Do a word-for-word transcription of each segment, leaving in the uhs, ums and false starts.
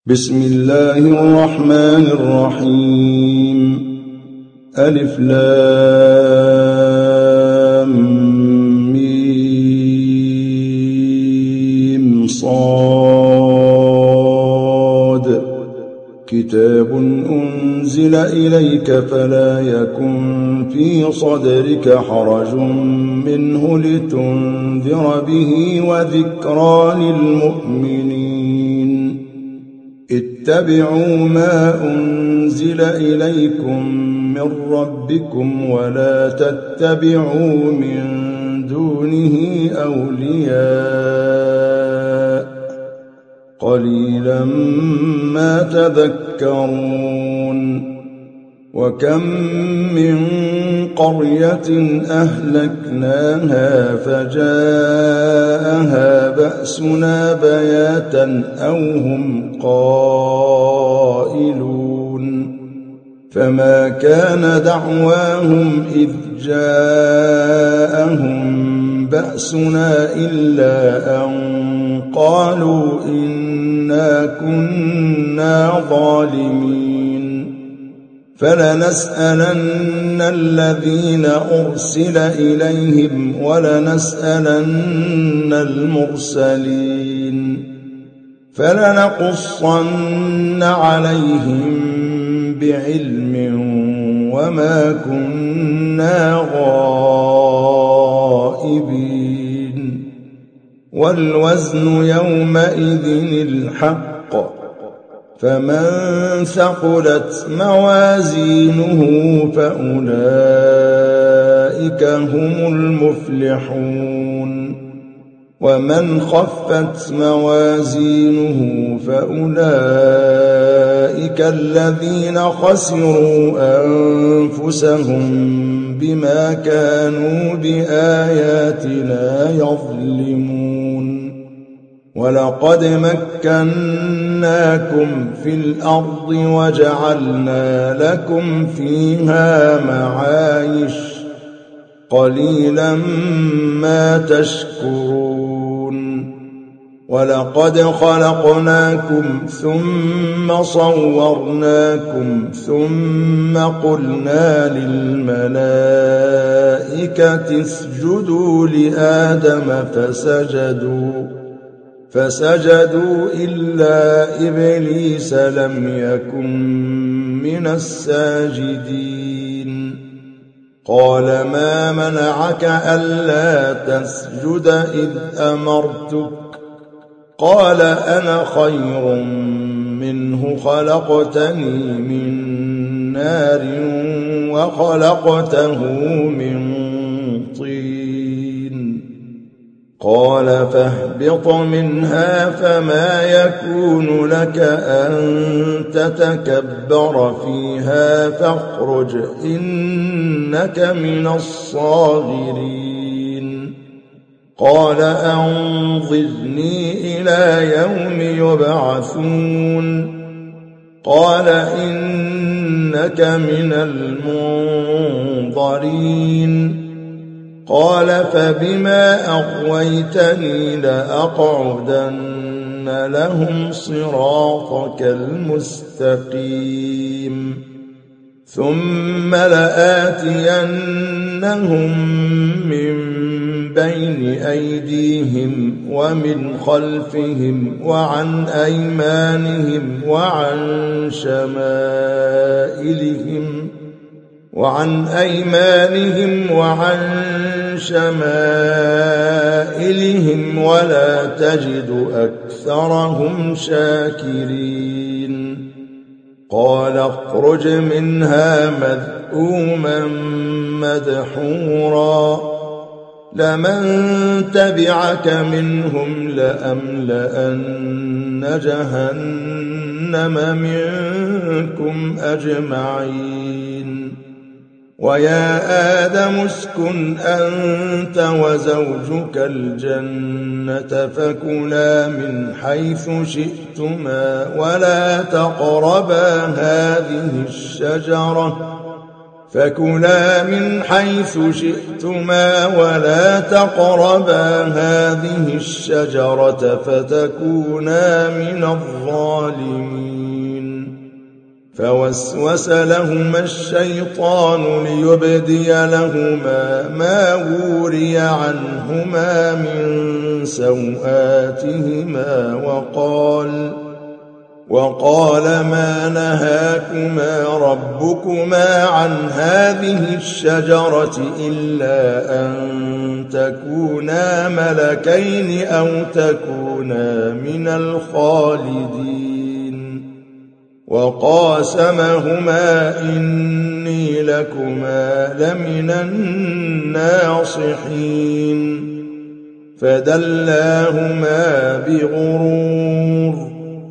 بسم الله الرحمن الرحيم. ألف لام ميم صاد. كتاب أنزل إليك فلا يكن في صدرك حرج منه لتنذر به وذكرى للمؤمنين. اتبعوا ما أنزل إليكم من ربكم ولا تتبعوا من دونه أولياء قليلا ما تذكرون. وكم من قرية أهلكناها فجاءها بأسنا بياتا أو هم قائلون. فما كان دعواهم إذ جاءهم بأسنا إلا أن قالوا إنا كنا ظالمين. فلنسألن الذين أرسل إليهم ولنسألن المرسلين. فلنقصن عليهم بعلم وما كنا غائبين. والوزن يومئذ الحق. فمن ثقلت موازينه فأولئك هم المفلحون. ومن خفت موازينه فأولئك الذين خسروا أنفسهم بما كانوا بآياتنا يظلمون. ولقد مكناكم في الأرض وجعلنا لكم فيها معايش قليلا ما تشكرون. ولقد خلقناكم ثم صورناكم ثم قلنا للملائكة اسجدوا لآدم فسجدوا فسجدوا إلا إبليس لم يكن من الساجدين. قال ما منعك ألا تسجد إذ أمرتك؟ قال أنا خير منه خلقتني من نار وخلقته من طين. قال فاهبط منها فما يكون لك أن تتكبر فيها فاخرج إنك من الصاغرين. قال أنظرني إلى يوم يبعثون. قال إنك من المنظرين. قال فبما أغويتني لأقعدن لهم صراطك المستقيم ثم لآتينهم من بين أيديهم ومن خلفهم وعن أيمانهم وعن شمائلهم وعن أيمانهم وعن شمائلهم ولا تجد أكثرهم شاكرين. قال اخرج منها مذءوما مدحورا لمن تبعك منهم لأملأن جهنم منكم أجمعين. ويا آدم اسكن أنت وزوجك الجنة فكلا من حيث شئتما ولا تقربا هذه الشجرة فكلا من حيث شئتما ولا تقربا هذه الشجرة فتكونا من الظالمين. فوسوس لهما الشيطان ليبدي لهما ما وري عنهما من سوآتهما وقال وقال ما نهاكما ربكما عن هذه الشجرة إلا أن تكونا ملكين أو تكونا من الخالدين. وقاسمهما إني لكما لمن الناصحين. فدلاهما بغرور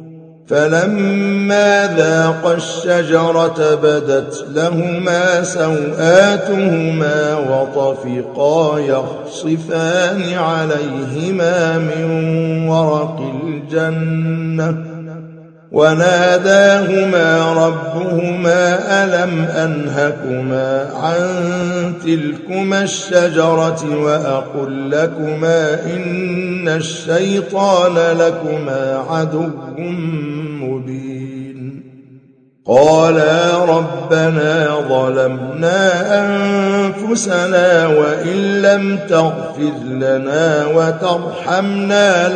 فلما ذاقا الشجرة بدت لهما سوآتهما وطفقا يخصفان عليهما من ورق الجنة وناداهما ربهما ألم أنهكما عن تلكما الشجرة وأقل لكما إن الشيطان لكما عدو مبين. قالا ربنا ظلمنا أنفسنا وإن لم تغفر لنا وترحمنا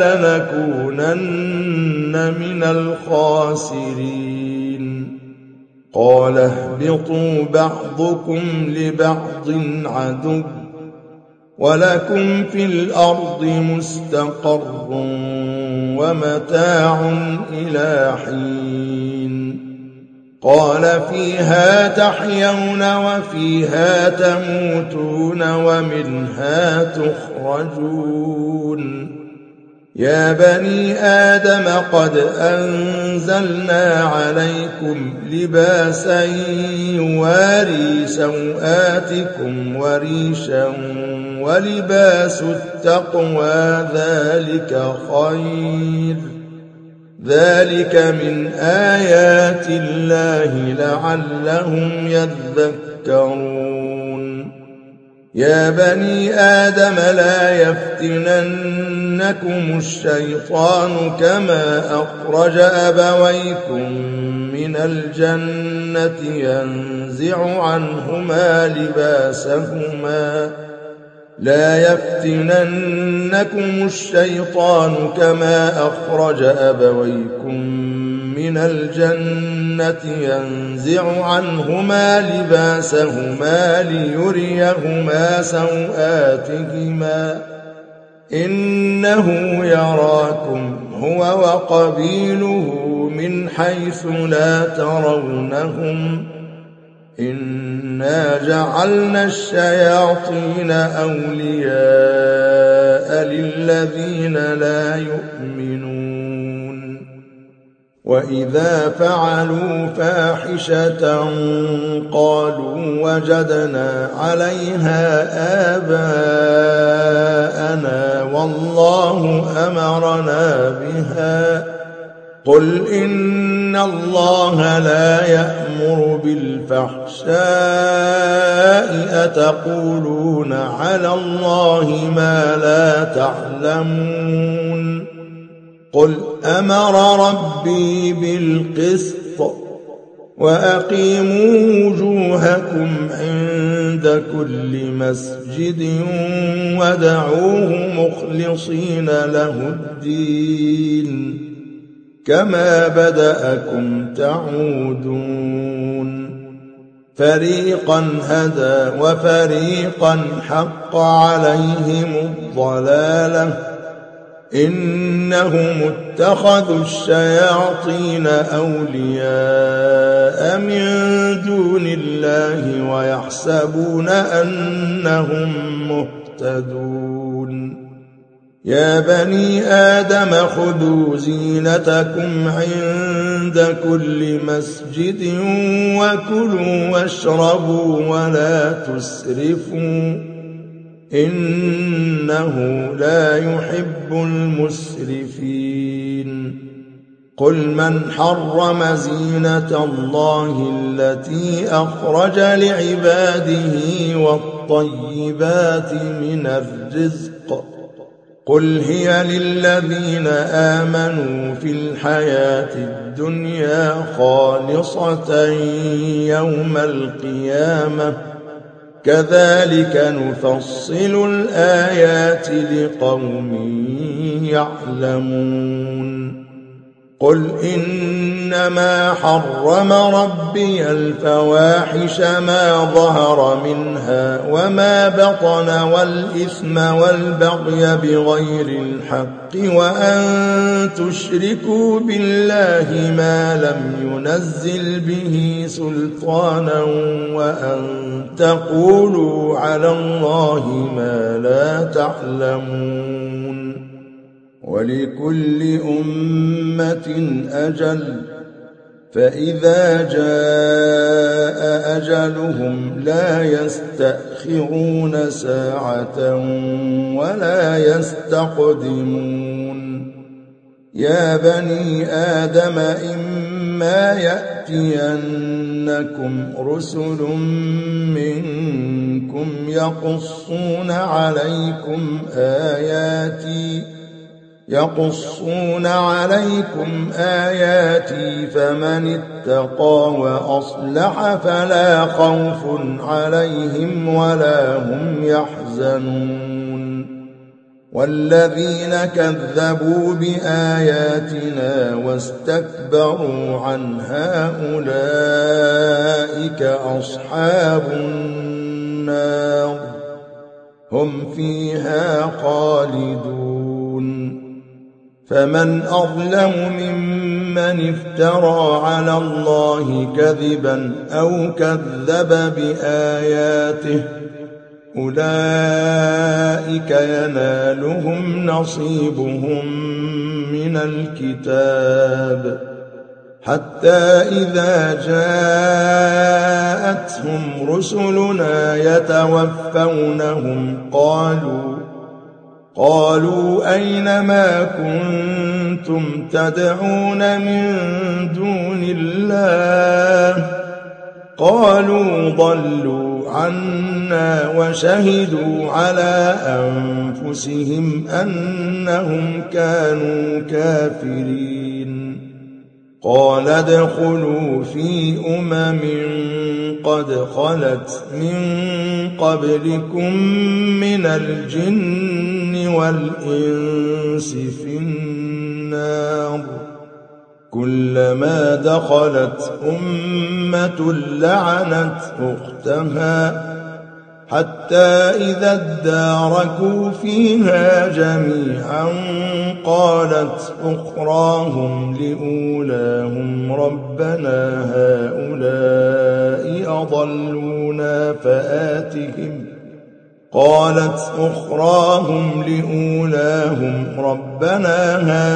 لنكونن من الخاسرين. قال اهبطوا بعضكم لبعض عدو ولكم في الأرض مستقر ومتاع إلى حين. قال فيها تحيون وفيها تموتون ومنها تخرجون. يا بني آدم قد أنزلنا عليكم لباسا يواري سوآتكم وريشا ولباس التقوى ذلك خير. ذلك من آيات الله لعلهم يذكرون. يا بني آدم لا يفتننكم الشيطان كما أخرج أبويكم من الجنة ينزع عنهما لباسهما لا يفتننكم الشيطان كما أخرج أبويكم من الجنة ينزع عنهما لباسهما ليريهما سوآتهما إنه يراكم هو وقبيله من حيث لا ترونهم إنا جعلنا الشياطين أولياء للذين لا يؤمنون. وإذا فعلوا فاحشة قالوا وجدنا عليها آباءنا والله أمرنا بها قل إن الله لا يأمر بالفحشاء أتقولون على الله ما لا تعلمون. قل أمر ربي بالقسط وأقيموا وجوهكم عند كل مسجد ودعوه مخلصين له الدين كما بدأكم تعودون. فريقا هدى وفريقا حق عليهم الضلالة إنهم اتخذوا الشياطين أولياء من دون الله ويحسبون أنهم مهتدون. يا بني آدم خذوا زينتكم عند كل مسجد وكلوا واشربوا ولا تسرفوا إنه لا يحب المسرفين. قل من حرم زينة الله التي أخرج لعباده والطيبات من الرزق قل هي للذين آمنوا في الحياة الدنيا خالصة يوم القيامة كذلك نفصل الآيات لقوم يعلمون قل إنما حرم ربي الفواحش ما ظهر منها وما بطن والإثم والبغي بغير الحق وأن تشركوا بالله ما لم ينزل به سلطانا وأن تقولوا على الله ما لا تعلمون ولكل أمة أجل فإذا جاء أجلهم لا يستأخرون ساعة ولا يستقدمون يا بني آدم إما يأتينكم رسل منكم يقصون عليكم آياتي يقصون عليكم آياتي فمن اتقى وأصلح فلا خوف عليهم ولا هم يحزنون والذين كذبوا بآياتنا واستكبروا عنها أولئك أصحاب النار هم فيها خالدون فمن أظلم ممن افترى على الله كذبا أو كذب بآياته أولئك ينالهم نصيبهم من الكتاب حتى إذا جاءتهم رسلنا يتوفونهم قالوا قالوا أين ما كنتم تدعون من دون الله قالوا ضلوا عنا وشهدوا على أنفسهم أنهم كانوا كافرين قال ادخلوا في أمم قد خلت من قبلكم من الجن والإنس في النار كلما دخلت أمة لعنت أختها حتى إذا اداركوا فيها جميعا قالت أخراهم لأولاهم ربنا هؤلاء أضلونا فآتهم قالت أخراهم لأولاهم ربنا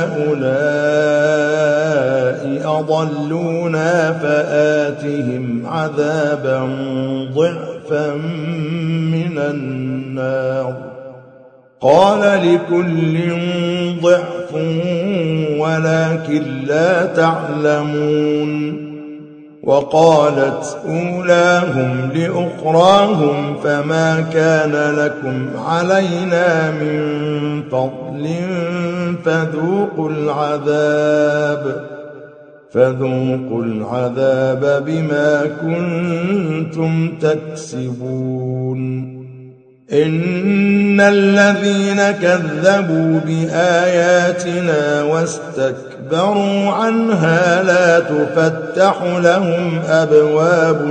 هؤلاء أضلونا فآتهم عذابا ضعفا من النار قال لكل ضعف ولكن لا تعلمون وقالت أولاهم لأخراهم فما كان لكم علينا من فضل فذوقوا العذاب فذوقوا العذاب بما كنتم تكسبون إن الذين كذبوا بآياتنا واستكبروا عنها لا تفتح لهم أبواب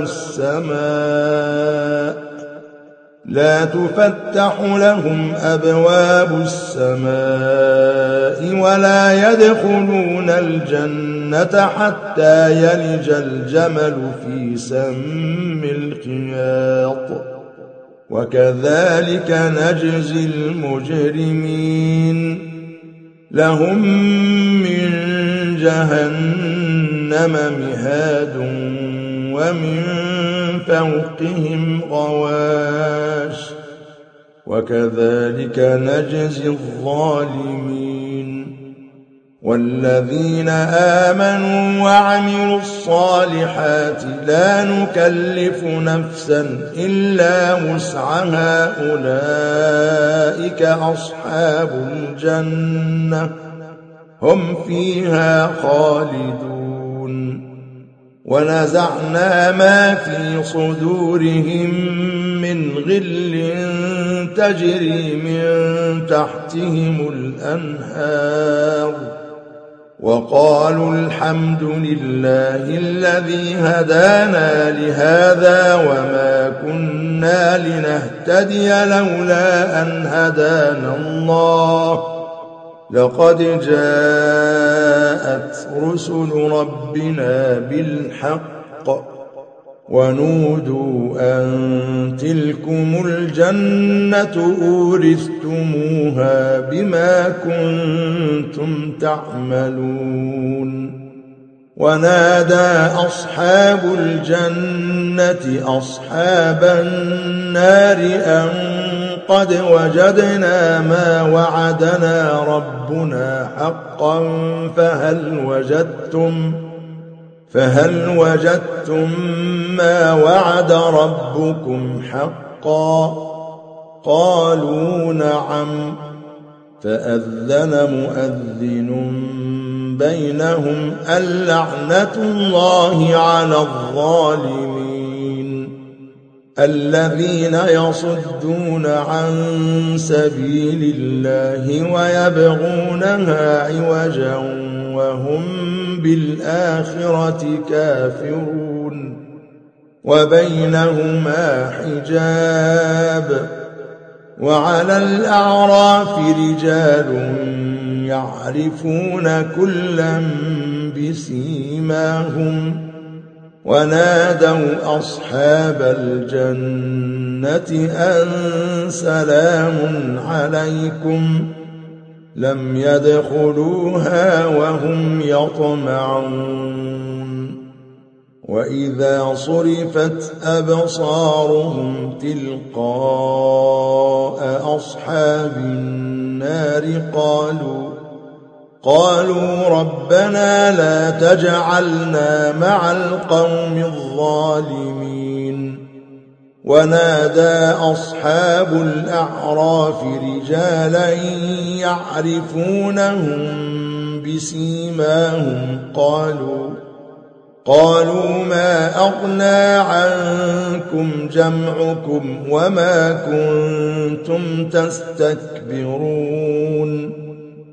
السماء لا تفتح لهم أبواب السماء ولا يدخلون الجنة حتى يلج الجمل في سم الخياط وكذلك نجزي المجرمين لهم من جهنم مهاد ومن فوقهم غواش وكذلك نجزي الظالمين والذين آمنوا وعملوا الصالحات لا نكلف نفسا إلا وسعها أولئك أصحاب الجنة هم فيها خالدون ونزعنا ما في صدورهم من غل تجري من تحتهم الأنهار وقالوا الحمد لله الذي هدانا لهذا وما كنا لنهتدي لولا أن هدانا الله لقد جاءت رسل ربنا بالحق ونودوا أن تلكم الجنة أورثتموها بما كنتم تعملون ونادى أصحاب الجنة أصحاب النار أن قد وجدنا ما وعدنا ربنا حقا فهل وجدتم فهل وجدتم ما وعد ربكم حقا قالوا نعم فأذن مؤذن بينهم اللعنة الله على الظالمين الذين يصدون عن سبيل الله ويبغونها عوجا وهم بالآخرة كافرون وبينهما حجاب وعلى الأعراف رجال يعرفون كلا بسيماهم ونادوا أصحاب الجنة أن سلام عليكم لم يدخلوها وهم يطمعون وإذا صرفت أبصارهم تلقاء أصحاب النار قالوا قالوا ربنا لا تجعلنا مع القوم الظالمين ونادى أصحاب الأعراف رجالا يعرفونهم بسيماهم قالوا قالوا ما أغنى عنكم جمعكم وما كنتم تستكبرون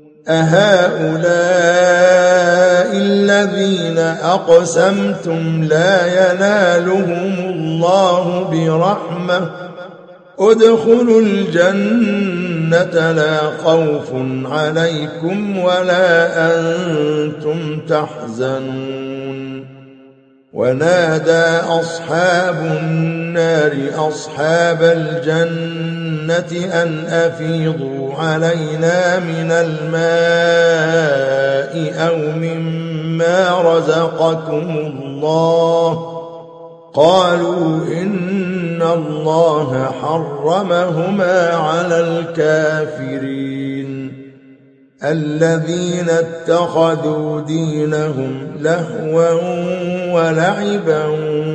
أهؤلاء الذين أقسمتم لا ينالهم الله برحمة ادخلوا الجنة لا خوف عليكم ولا أنتم تحزنون ونادى أصحاب النار أصحاب الجنة أن أفيضوا علينا من الماء أو مما رزقكم الله قالوا إن الله حرمهما على الكافرين الذين اتخذوا دينهم لهوا ولعبا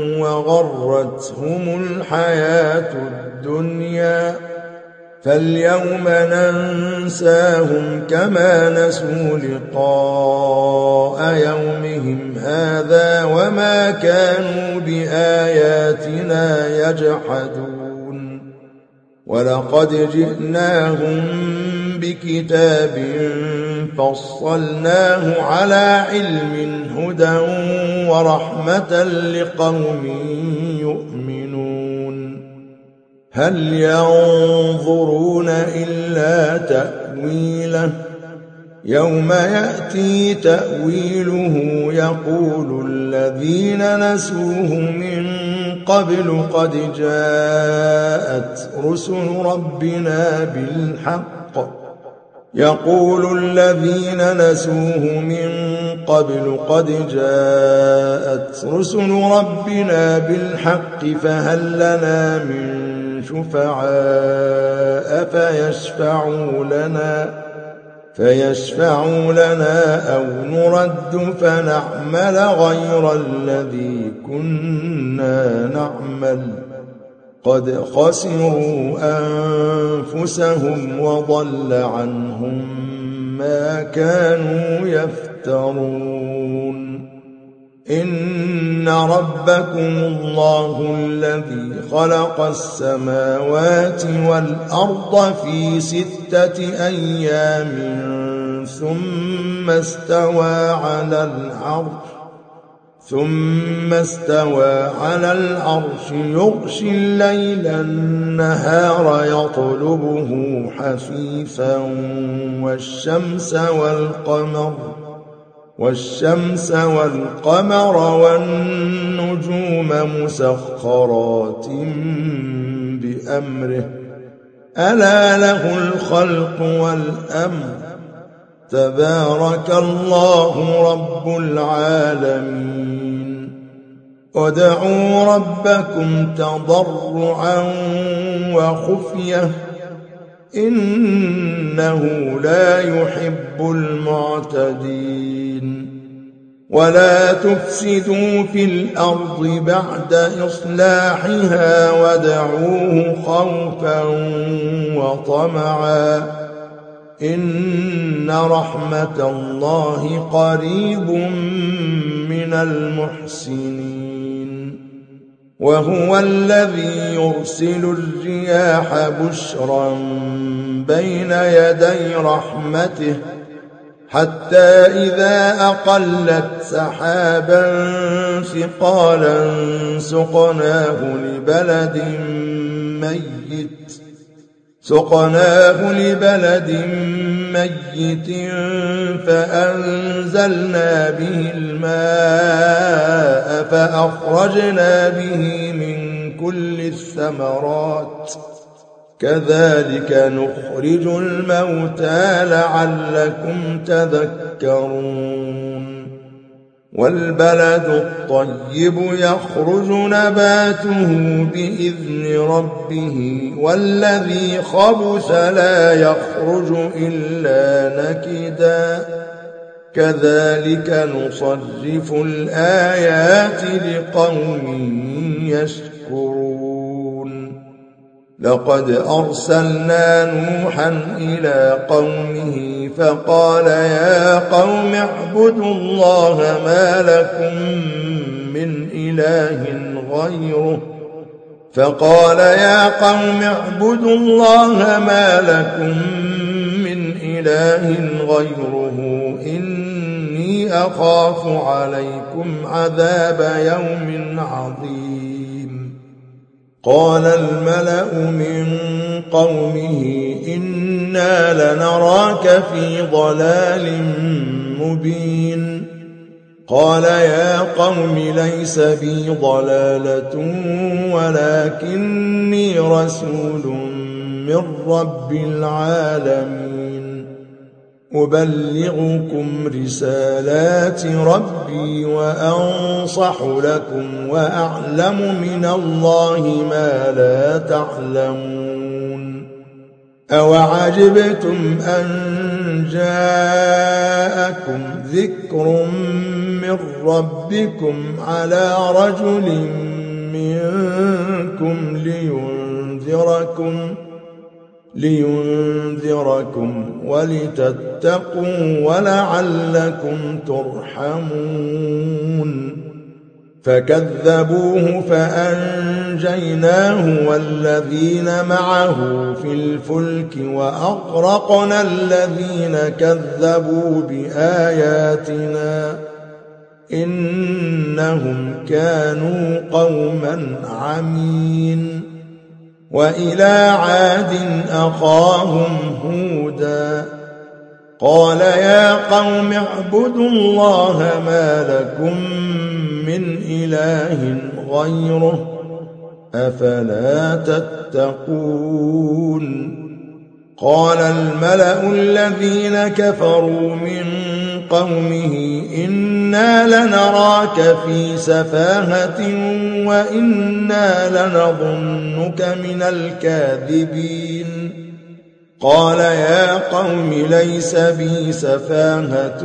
وغرتهم الحياة الدنيا فاليوم ننساهم كما نسوا لقاء يومهم هذا وما كانوا بآياتنا يجحدون ولقد جئناهم بكتاب فصلناه على علم هدى ورحمة لقوم يؤمنون هل ينظرون إلا تأويله يوم يأتي تأويله يقول الذين نسوه من قبل قد جاءت رسل ربنا بالحق يقول الذين نسوه من قبل قد جاءت رسل ربنا بالحق فهل لنا من شفعاء فيشفعوا لنا فيشفعوا لنا أو نرد فنعمل غير الذي كنا نعمل قد خسروا أنفسهم وضل عنهم ما كانوا يفترون. إن ربكم الله الذي خلق السماوات والأرض في ستة أيام ثم استوى على العرش ثم استوى على العرش يغشي الليل النهار يطلبه حثيثا والشمس والقمر والشمس والقمر والنجوم مسخرات بأمره ألا له الخلق والأمر تبارك الله رب العالمين. ادعوا ربكم تضرعا وخفية إنه لا يحب المعتدين. ولا تفسدوا في الأرض بعد إصلاحها وادعوه خوفا وطمعا إن رحمة الله قريب من المحسنين. وهو الذي يرسل الرياح بشرا بين يدي رحمته حتى إذا أقلت سحابا ثقالا سقناه لبلد ميت سقناه لبلد ميت فأنزلنا به الماء فأخرجنا به من كل الثمرات كذلك نخرج الموتى لعلكم تذكرون. والبلد الطيب يخرج نباته بإذن ربه والذي خبث لا يخرج إلا نكدا كذلك نصرف الآيات لقوم يشكرون. لقد أرسلنا نوحا إلى قومه فقال يا قوم اعبدوا الله ما لكم من إله غيره فقال يا قوم اعبدوا الله ما لكم من إله غيره إني أخاف عليكم عذاب يوم عظيم. قال الملأ من قومه إنا لنراك في ضلال مبين. قال يا قوم ليس بي ضلالة ولكني رسول من رب العالمين أبلغكم رسالات ربي وأنصح لكم وأعلم من الله ما لا تعلمون. أوعجبتم أن جاءكم ذكر من ربكم على رجل منكم لينذركم لينذركم ولتتقوا ولعلكم ترحمون. فكذبوه فأنجيناه والذين معه في الفلك وأغرقنا الذين كذبوا بآياتنا إنهم كانوا قوما عمين. وإلى عاد أخاهم هودا قال يا قوم اعبدوا الله ما لكم من إله غيره أفلا تتقون. قال الملأ الذين كفروا من قومه إنا لنراك في سفاهة وإنا لنظنك من الكاذبين. قال يا قوم ليس بي سفاهة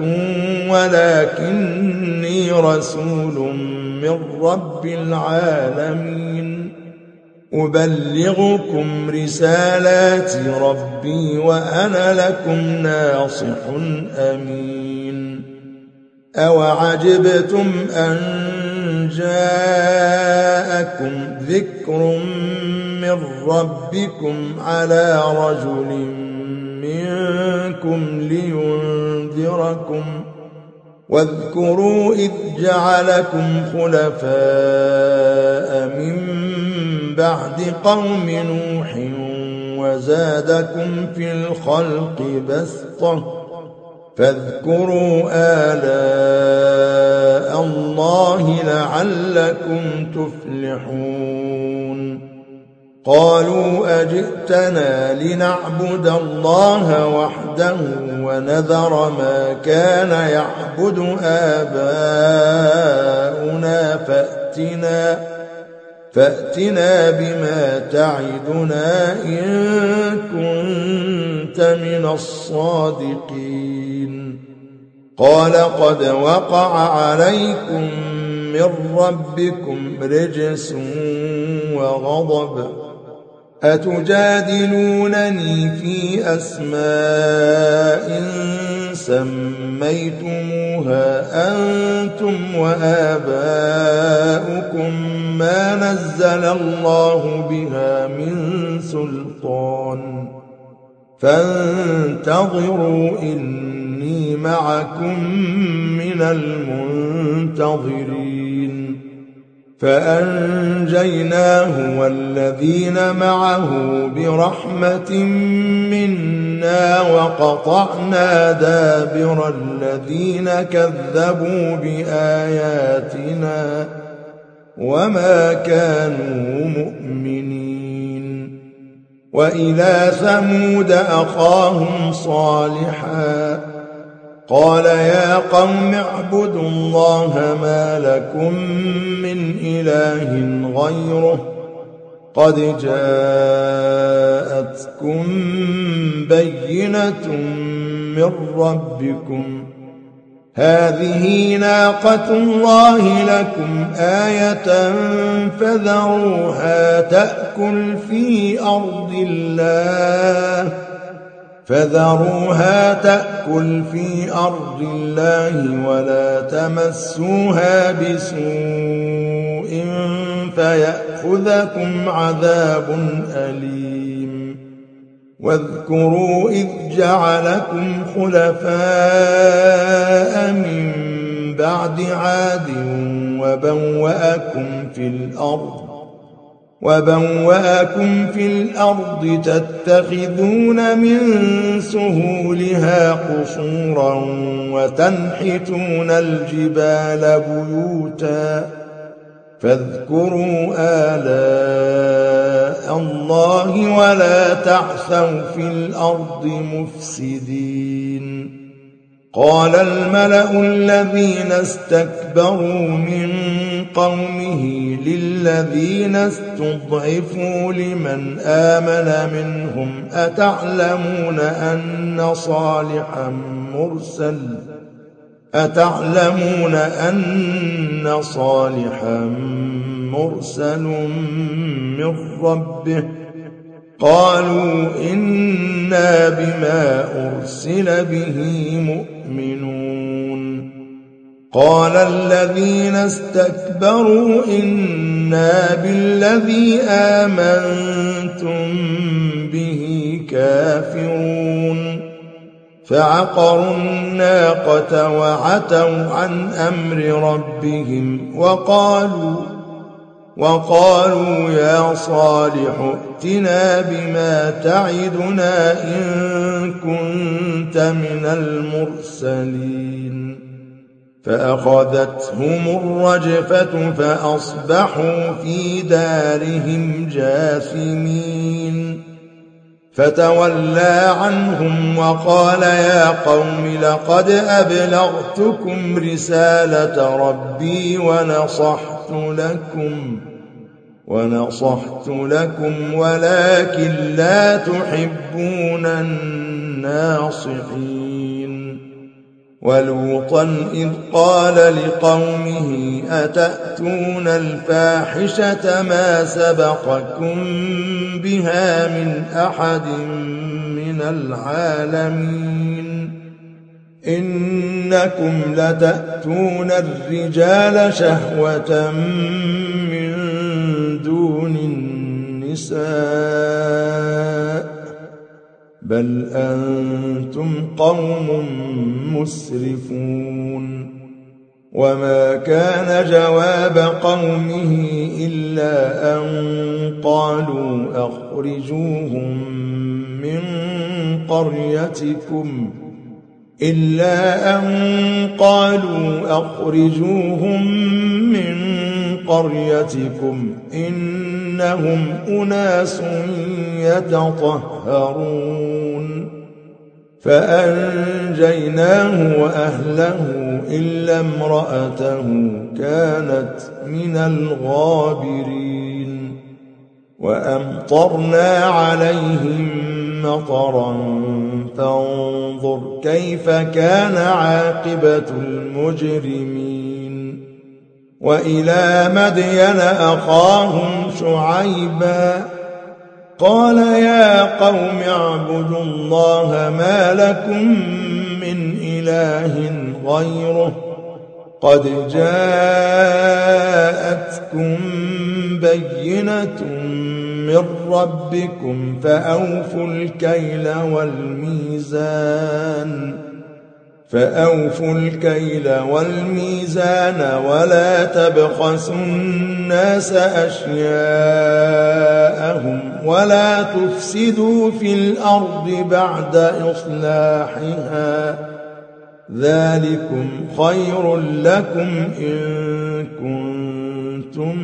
ولكني رسول من رب العالمين أبلغكم رسالات ربي وأنا لكم ناصح أمين أوعجبتم أن جاءكم ذكر من ربكم على رجل منكم لينذركم واذكروا إذ جعلكم خلفاء من بعد قوم نوح وزادكم في الخلق بسطة فاذكروا آلاء الله لعلكم تفلحون قالوا أجئتنا لنعبد الله وحده ونذر ما كان يعبد آباؤنا فأتنا فأتنا بما تعدنا إن كنت من الصادقين قال قد وقع عليكم من ربكم رجس وغضب أتجادلونني في أسماء سميتموها أنتم وآباؤكم ما نزل الله بها من سلطان فانتظروا إني معكم من المنتظرين فأنجيناه والذين معه برحمة منا وقطعنا دابر الذين كذبوا بآياتنا وما كانوا مؤمنين وإلى ثمود أخاهم صالحا قال يا قوم اعبدوا الله ما لكم من إله غيره قد جاءتكم بينة من ربكم هذه ناقة الله لكم آية فذروها تأكل في أرض الله فذروها تأكل في أرض الله ولا تمسوها بسوء فيأخذكم عذاب أليم واذكروا إذ جعلكم خلفاء من بعد عاد وبوأكم في الأرض وبوأكم في الأرض تتخذون من سهولها قصورا وتنحتون الجبال بيوتا فاذكروا آلاء الله ولا تعثوا في الأرض مفسدين قال الملأ الذين استكبروا من قومه للذين استضعفوا لمن آمن منهم أتعلمون أن صالحا مرسل أتعلمون أن صالحا مرسل من ربه قالوا إنا بما أرسل به مؤمنون قال الذين استكبروا إنا بالذي آمنتم به كافرون فعقروا الناقة وعتوا عن أمر ربهم وقالوا وقالوا يا صالح ائتنا بما تعدنا إن كنت من المرسلين فأخذتهم الرجفة فأصبحوا في دارهم جاثمين فتولى عنهم وقال يا قوم لقد أبلغتكم رسالة ربي ونصحت لكم ونصحت لكم ولكن لا تحبون الناصحين. ولوطا إذ قال لقومه أتأتون الفاحشة ما سبقكم بها من أحد من العالمين إنكم لتأتون الرجال شهوة من دون النساء بل أنتم قوم مسرفون. وما كان جواب قومه إلا أن قالوا أخرجوهم من قريتكم إلا أن قالوا أخرجوهم من قريتكم إنهم أناس يتطهرون. فأنجيناه وأهله إلا امرأته كانت من الغابرين. وأمطرنا عليهم مطرا فانظر كيف كان عاقبة المجرمين. وإلى مدين أخاهم شعيبا قال يا قوم اعبدوا الله ما لكم من إله غيره قد جاءتكم بينة من ربكم فأوفوا الكيل والميزان فأوفوا الكيل والميزان ولا تبخسوا الناس أشياءهم ولا تفسدوا في الأرض بعد إصلاحها ذلكم خير لكم إن كنتم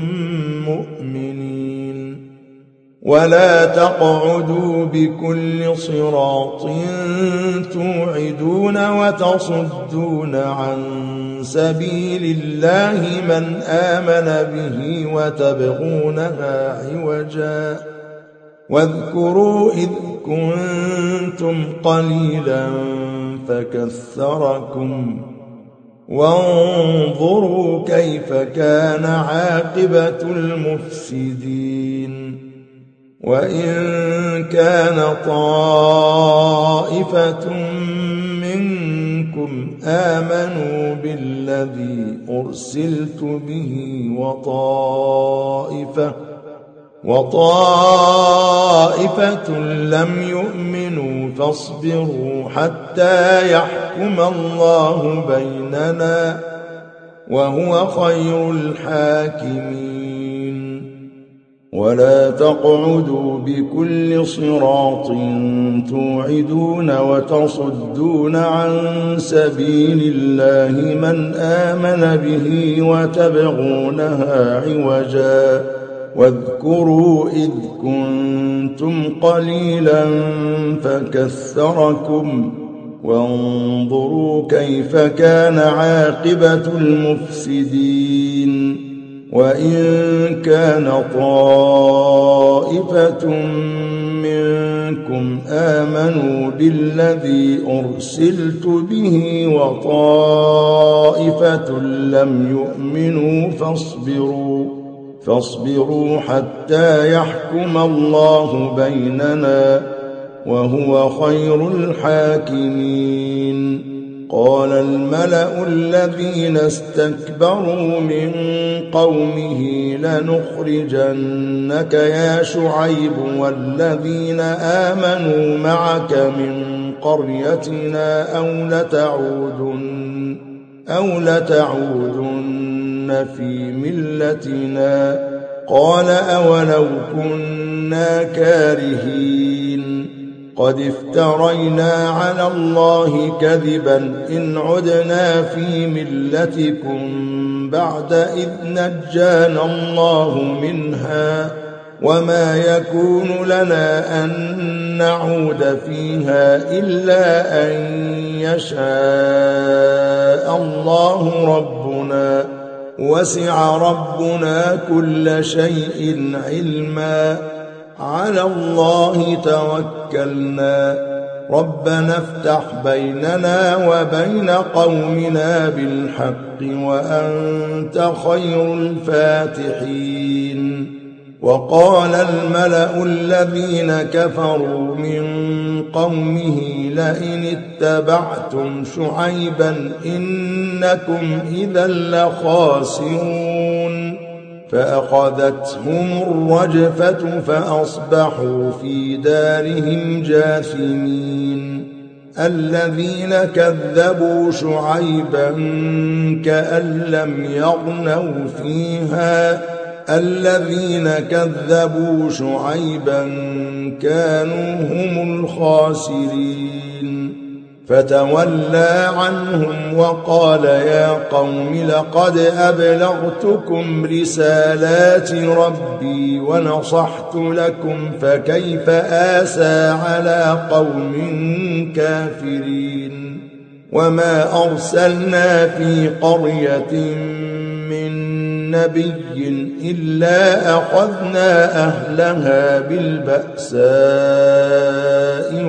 مؤمنين. ولا تقعدوا بكل صراط توعدون وتصدون عن سبيل الله من آمن به وتبغونها عوجا واذكروا إذ كنتم قليلا فكثركم وانظروا كيف كان عاقبة المفسدين. وإن كان طائفة منكم آمنوا بالذي أرسلت به وطائفة وطائفة لم يؤمنوا فاصبروا حتى يحكم الله بيننا وهو خير الحاكمين. ولا تقعدوا بكل صراط توعدون وتصدون عن سبيل الله من آمن به وتبغونها عوجا واذكروا إذ كنتم قليلا فكثركم وانظروا كيف كان عاقبة المفسدين. وإن كان طائفة منكم آمنوا بالذي أرسلت به وطائفة لم يؤمنوا فاصبروا فاصبروا حتى يحكم الله بيننا وهو خير الحاكمين. قال الملأ الذين استكبروا من قومه لنخرجنك يا شعيب والذين آمنوا معك من قريتنا أو لتعودن أو لتعودن في ملتنا قال أولو كنا كارهين قد افترينا على الله كذبا إن عدنا في ملتكم بعد إذ نجانا الله منها وما يكون لنا أن نعود فيها إلا أن يشاء الله ربنا وسع ربنا كل شيء علما على الله توكلنا ربنا افتح بيننا وبين قومنا بالحق وأنت خير الفاتحين. وقال الملأ الذين كفروا من قومه لئن اتبعتم شعيبا إنكم إذا لخاسرون فأخذتهم الرجفة فأصبحوا في دارهم جاثمين. الذين كذبوا شعيبا كأن لم يغنوا فيها الذين كذبوا شعيبا كانوا هم الخاسرين. فتولى عنهم وقال يا قوم لقد أبلغتكم رسالات ربي ونصحت لكم فكيف آسى على قوم كافرين. وما أرسلنا في قرية من نبي إلا أخذنا أهلها بالبأساء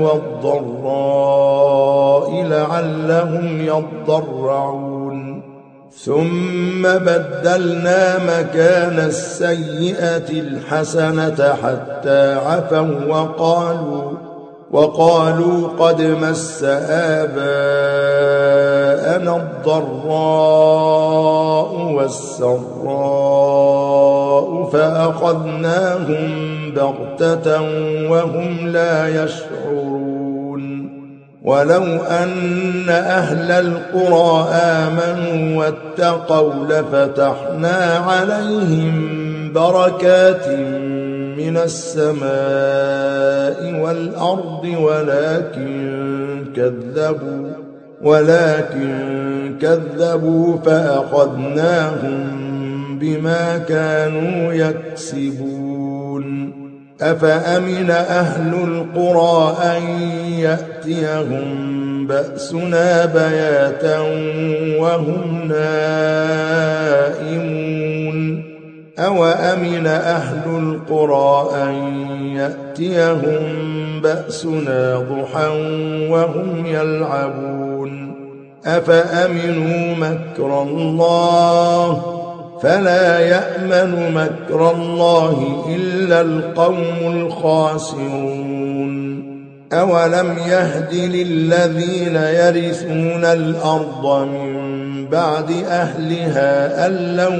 والضراء لعلهم يضرعون ثم بدلنا مكان السيئة الحسنة حتى عفوا وقالوا وقالوا قد مس آباءنا الضراء والسراء فأخذناهم بغتة وهم لا يشعرون. ولو أن أهل القرى آمنوا واتقوا لفتحنا عليهم بركات من السماء والأرض ولكن كذبوا ولكن كذبوا فأخذناهم بما كانوا يكسبون. أفأمن أهل القرى أن يأتيهم بأسنا بياتا وهم نائمون أوأمن أهل القرى أن يأتيهم بأسنا ضحى وهم يلعبون أفأمنوا مكر الله فلا يأمن مكر الله إلا القوم الخاسرون. أولم يهد للذين يرثون الأرض من بعد أهلها أن لو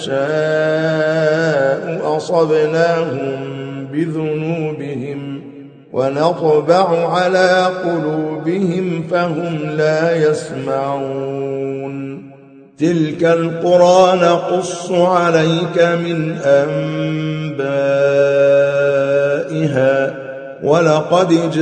نشاء أصبناهم بذنوبهم ونطبع على قلوبهم فهم لا يسمعون. تلك القرى نقص عليك من أنبائها ولقد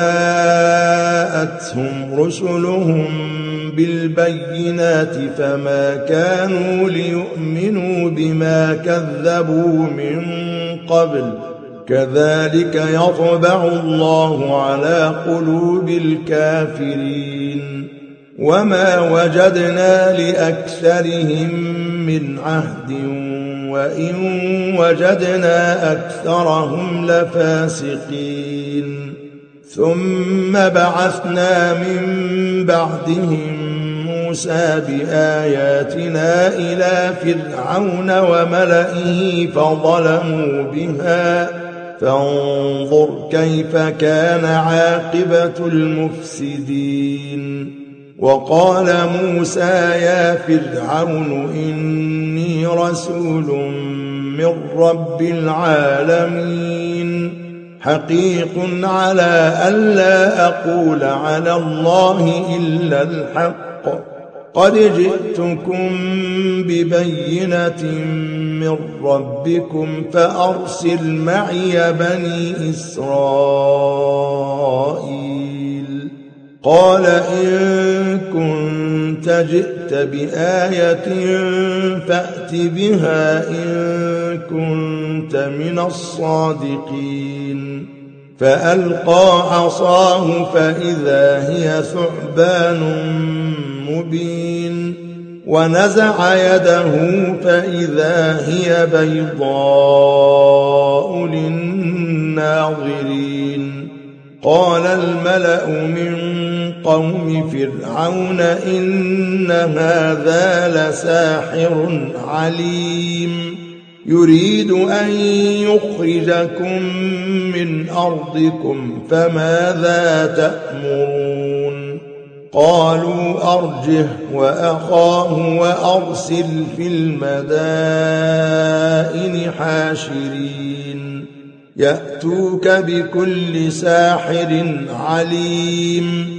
جاءتهم رسلهم بالبينات فما كانوا ليؤمنوا بما كذبوا من قبل كذلك يطبع الله على قلوب الكافرين. وما وجدنا لأكثرهم من عهد وإن وجدنا أكثرهم لفاسقين. ثم بعثنا من بعدهم موسى بآياتنا إلى فرعون وملئه فظلموا بها فانظر كيف كان عاقبة المفسدين. وقال موسى يا فرعون إني رسول من رب العالمين حقيق على ألا أقول على الله إلا الحق قد جئتكم ببينة من ربكم فأرسل معي بني إسرائيل. قال إن كنت جئت بآية فأت بها إن كنت من الصادقين. فألقى عصاه فإذا هي ثعبان مبين ونزع يده فإذا هي بيضاء للناظرين. قال الملأ من قوم فرعون إن هذا لساحر عليم يريد أن يخرجكم من أرضكم فماذا تأمرون؟ قالوا أرجه وأخاه وأرسل في المدائن حاشرين يأتوك بكل ساحر عليم.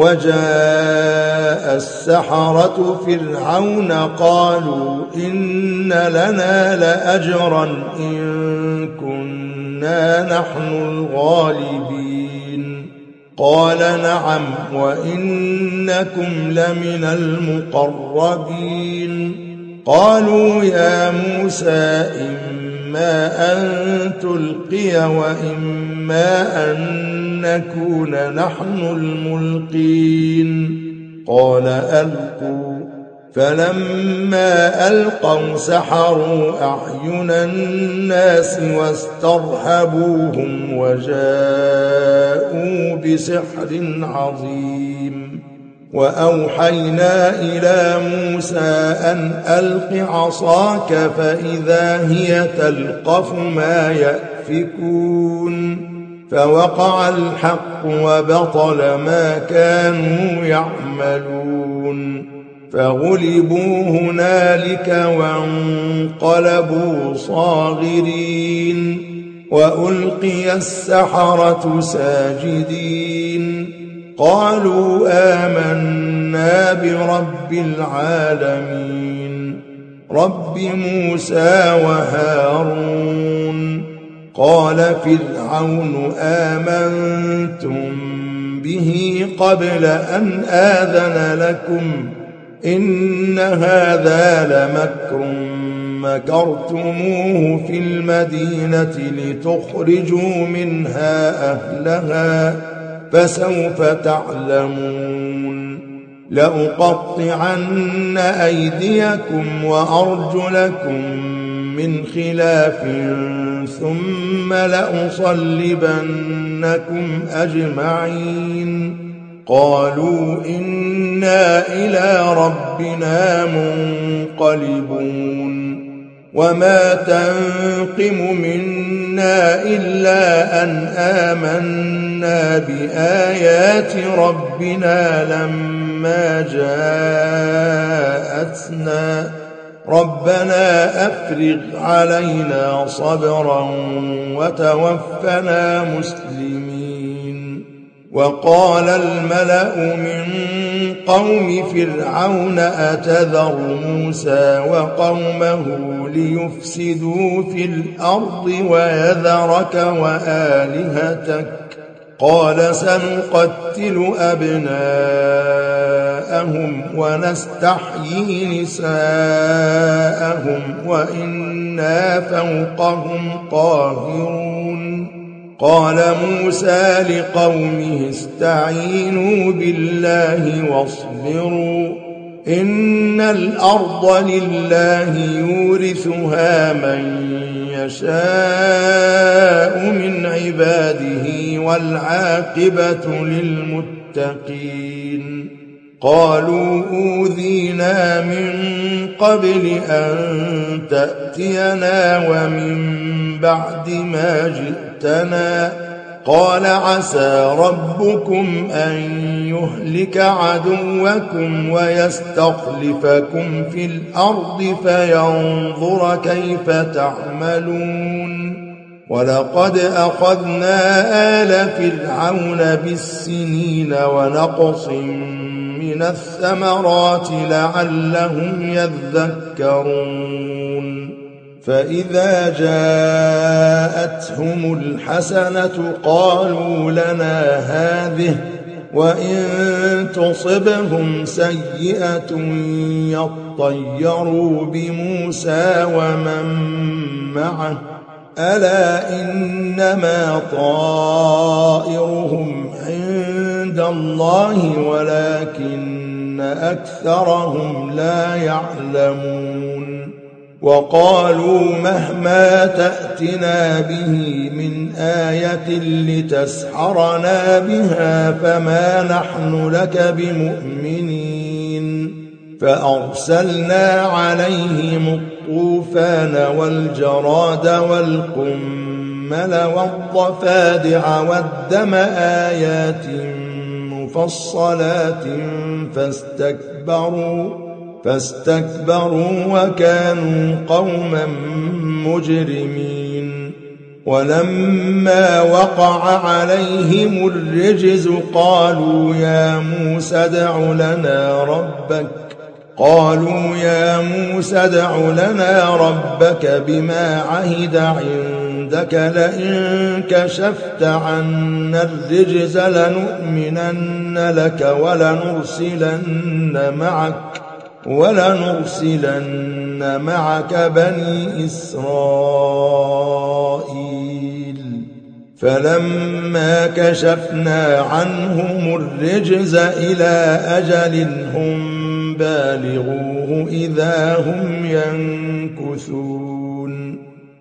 وجاء السحرة فرعون قالوا إن لنا لأجرا إن كنا نحن الغالبين. قال نعم وإنكم لمن المقربين. قالوا يا موسى إما أن تلقي وإما أن نكون نحن الملقين. قال ألقوا. فلما ألقوا سحروا أعين الناس واسترهبوهم وجاءوا بسحر عظيم. وأوحينا إلى موسى أن ألق عصاك فإذا هي تلقف ما يأفكون. فوقع الحق وبطل ما كانوا يعملون. فغلبوا هنالك وانقلبوا صاغرين وألقي السحرة ساجدين. قالوا آمنا برب العالمين رب موسى وهارون. قال فرعون آمنتم به قبل أن آذن لكم إن هذا لمكر مكرتموه في المدينة لتخرجوا منها أهلها فسوف تعلمون. لأقطعن أيديكم وأرجلكم من خلاف ثم لأصلبنكم أجمعين. قالوا إنا إلى ربنا منقلبون. وما تنقم منا إلا أن آمنا بآيات ربنا لما جاءتنا ربنا أفرغ علينا صبرا وتوفنا مسلمين. وقال الملأ من قوم فرعون أتذر موسى وقومه ليفسدوا في الأرض ويذرك وآلهتك قال سنقتل أبناءهم ونستحيي نساءهم وإنا فوقهم قاهرون. قال موسى لقومه استعينوا بالله واصبروا إن الأرض لله يورثها من يشاء من عباده والعاقبة للمتقين. قالوا أوذينا من قبل أن تأتينا ومن بعد ما جئتنا قال عسى ربكم أن يهلك عدوكم ويستخلفكم في الأرض فينظر كيف تعملون. ولقد أخذنا آل فرعون بالسنين ونقص من الثمرات لعلهم يذكرون. فإذا جاءتهم الحسنة قالوا لنا هذه وإن تصبهم سيئة يطيروا بموسى ومن معه ألا إنما طائرهم عند الله ولكن أكثرهم لا يعلمون وقالوا مهما تأتنا به من آية لتسحرنا بها فما نحن لك بمؤمنين فأرسلنا عليهم الطوفان والجراد والقمل والضفادع والدم آيات مفصلات فاستكبروا فاستكبروا وكانوا قوما مجرمين ولما وقع عليهم الرجز قالوا يا موسى ادع لنا ربك قالوا يا موسى ادع لنا ربك بما عهد عندك لئن كشفت عنا الرجز لنؤمنن لك ولنرسلن معك ولنرسلن معك بني إسرائيل فلما كشفنا عنهم الرجز إلى أجل هم بالغوه إذا هم ينكثون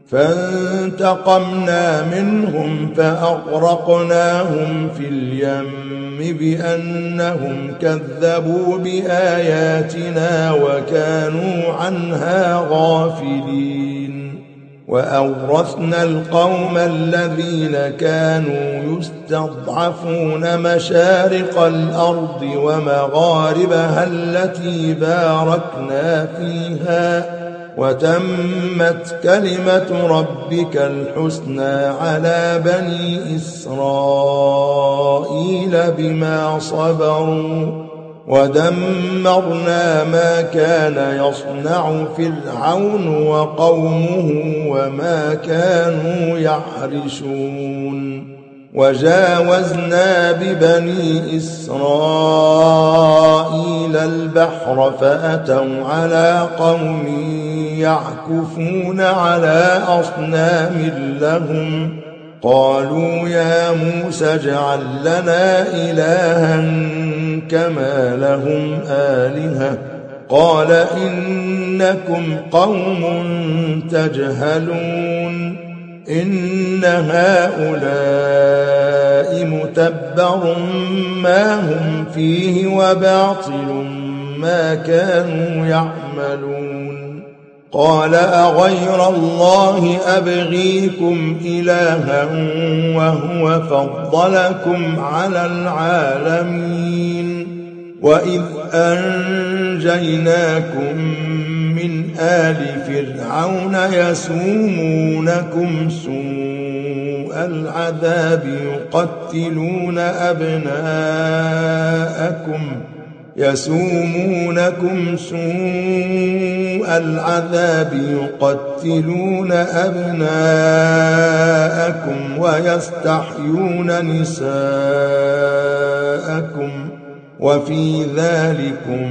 فانتقمنا منهم فأغرقناهم في اليم بأنهم كذبوا بآياتنا وكانوا عنها غافلين وأورثنا القوم الذين كانوا يستضعفون مشارق الأرض ومغاربها التي باركنا فيها وتمت كلمة ربك الحسنى على بني إسرائيل بما صبروا ودمرنا ما كان يصنع فرعون وقومه وما كانوا يعرشون وجاوزنا ببني إسرائيل البحر فأتوا على قوم يعكفون على أصنام لهم قالوا يا موسى اجعل لنا إلها كما لهم آلهة قال إنكم قوم تجهلون إن هؤلاء متبر ما هم فيه وباطل ما كانوا يعملون قال أغير الله أبغيكم إلها وهو فضلكم على العالمين وإذ أنجيناكم من آل فرعون يسومونكم سوء العذاب يقتلون أبناءكم يسومونكم سوء العذاب يقتلون أبناءكم ويستحيون نساءكم وفي ذلكم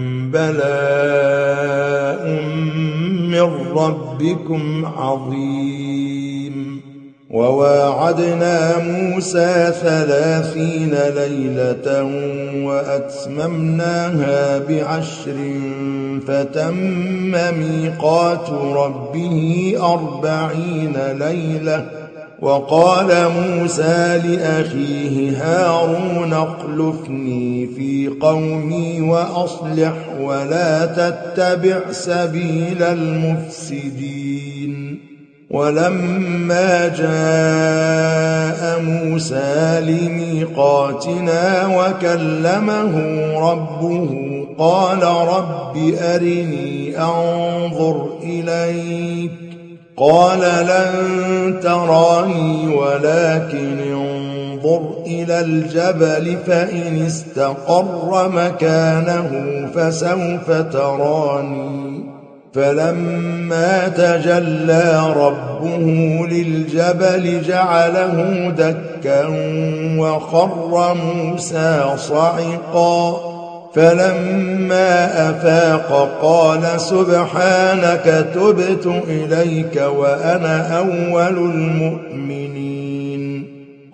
بلاء من ربكم عظيم وواعدنا موسى ثلاثين ليلة وأتممناها بعشر فتم ميقات ربه أربعين ليلة وقال موسى لأخيه هارون اخلفني في قومي وأصلح ولا تتبع سبيل المفسدين ولما جاء موسى لميقاتنا وكلمه ربه قال رب أرني أنظر إليك قال لن تراني ولكن انظر إلى الجبل فإن استقر مكانه فسوف تراني فلما تجلى ربه للجبل جعله دكا وخر موسى صعقا فلما أفاق قال سبحانك تبت إليك وأنا أول المؤمنين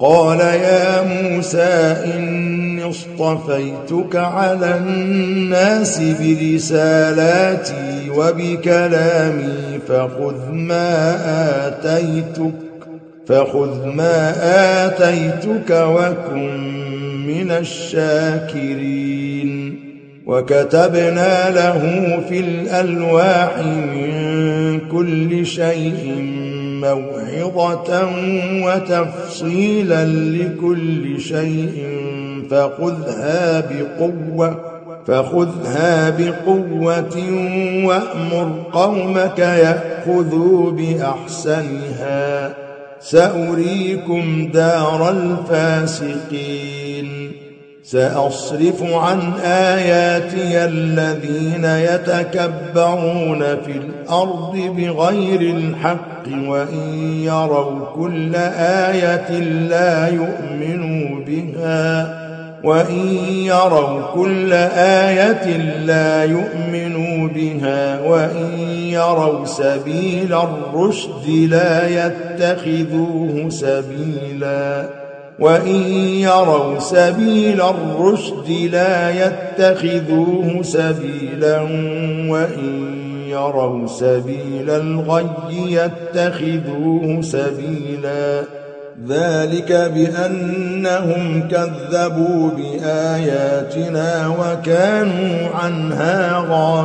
قال يا موسى إني اصطفيتك على الناس برسالاتي وبكلامي فخذ ما آتيتك فخذ ما آتيتك وكن من الشاكرين وكتبنا له في الألواح من كل شيء موعظة وتفصيلا لكل شيء فخذها بقوة فخذها بقوة وأمر قومك يأخذوا بأحسنها سأريكم دار الفاسقين سأصرف عن آياتي الذين يتكبرون في الأرض بغير الحق وإن يروا كل آية لا يؤمنوا بها وإن يروا كل آية لا يؤمنوا بها وإن يروا سبيل الرشد لا يتخذوه سبيلا وإن يروا سبيل الرشد لا يتخذوه سبيلا وإن يروا سبيل الغي يتخذوه سبيلا ذلك بأنهم كذبوا بآياتنا وكانوا عنها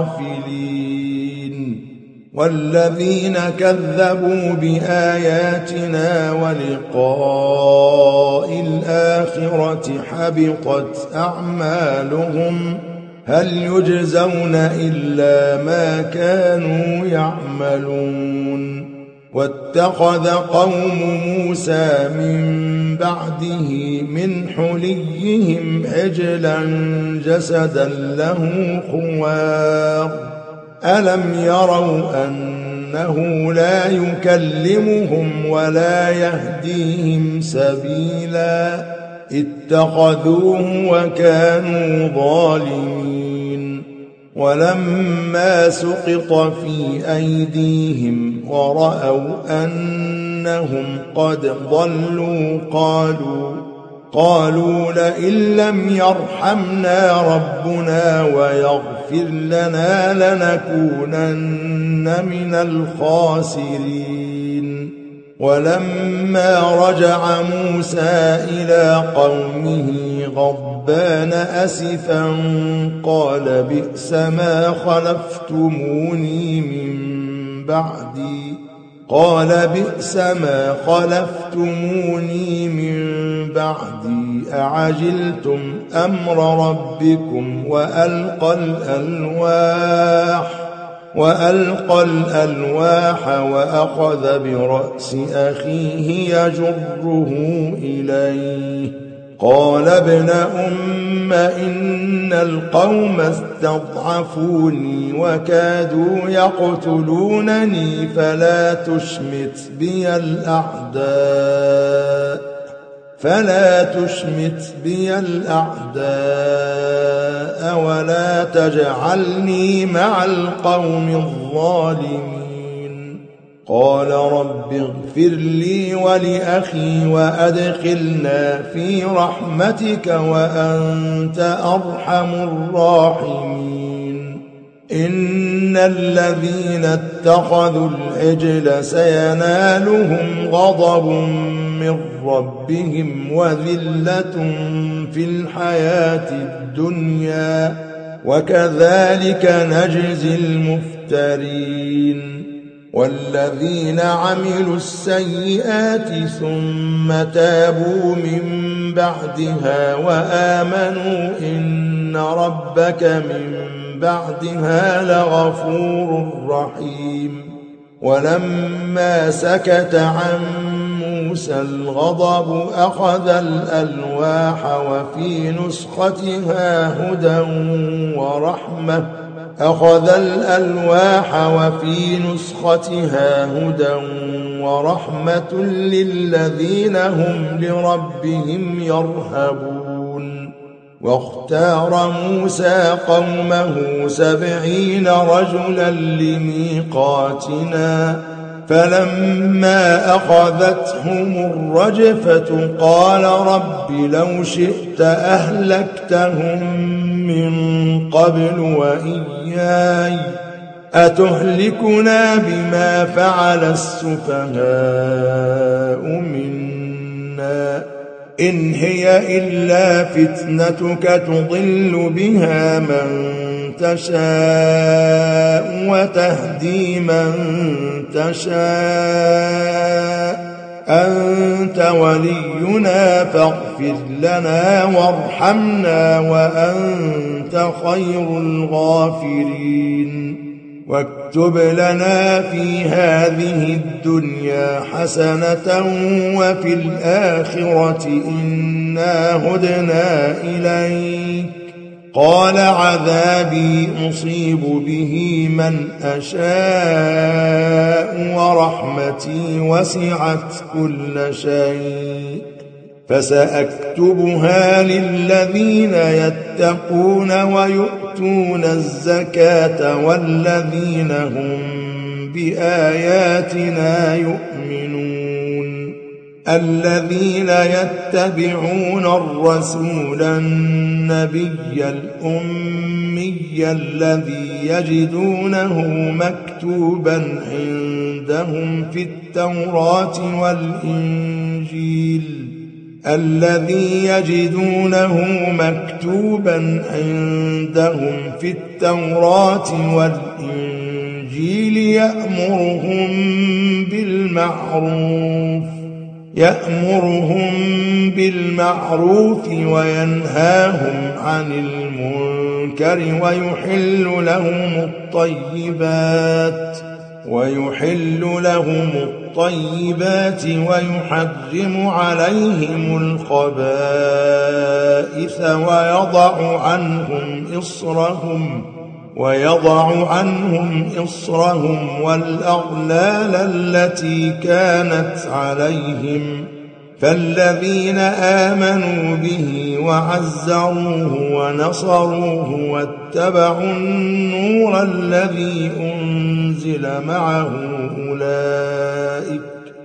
غافلين والذين كذبوا بآياتنا ولقاء الآخرة حبطت أعمالهم هل يجزون إلا ما كانوا يعملون واتخذ قوم موسى من بعده من حليهم عجلا جسدا له خوار ألم يروا أنه لا يكلمهم ولا يهديهم سبيلا اتخذوه وكانوا ظالمين ولما سقط في أيديهم ورأوا أنهم قد ضلوا قالوا قالوا لئن لم يرحمنا ربنا ويغفر لنا لنكونن من الخاسرين ولما رجع موسى إلى قومه غضبان أسفا قال بئس ما خلفتموني من بعدي قال بئس ما خلفتموني من بعدي أعجلتم أمر ربكم وألقى الألواح وألقى الألواح وأخذ برأس أخيه يجره إليه قال ابن أم إن القوم استضعفوني وكادوا يقتلونني فلا تشمت بي الأعداء فلا تشمت بي الأعداء ولا تجعلني مع القوم الظالمين قال رب اغفر لي ولأخي وأدخلنا في رحمتك وأنت أرحم الراحمين إن الذين اتخذوا العجل سينالهم غضب من ربهم وذلة في الحياة الدنيا وكذلك نجزي المفترين والذين عملوا السيئات ثم تابوا من بعدها وآمنوا إن ربك من بعدها لغفور رحيم ورلما سكت عن موسى الغضب أخذ الألواح وفي نسختها هدى ورحمة أخذ الألواح وفي نسختها هدى ورحمة للذين هم لربهم يرهبون واختار موسى قومه سبعين رجلا لميقاتنا فلما أخذتهم الرجفة قال رب لو شئت أهلكتهم من قبل وإياي أتهلكنا بما فعل السفهاء منا إن هي إلا فتنتك تضل بها من تشاء وتهدي من تشاء أنت ولينا فاغفر لنا وارحمنا وأنت خير الغافرين واكتب لنا في هذه الدنيا حسنة وفي الآخرة إنا هدنا إليك قال عذابي أصيب به من أشاء ورحمتي وسعت كل شيء فسأكتبها للذين يتقون ويؤتون الزكاة والذين هم بآياتنا يؤمنون الذين يتبعون الرسول النبي الأمي الذي يجدونه مكتوبا عندهم في التوراة والإنجيل الذي يجدونه مكتوبا عندهم في التوراة والإنجيل يأمرهم بالمعروف يأمرهم بالمعروف وينهاهم عن المنكر ويحل لهم الطيبات ويحل لهم الطيبات ويحرم عليهم الخبائث ويضع عنهم إصرهم ويضع عنهم إصرهم والأغلال التي كانت عليهم فالذين آمنوا به وعزروه ونصروه واتبعوا النور الذي أنزل معه أولئك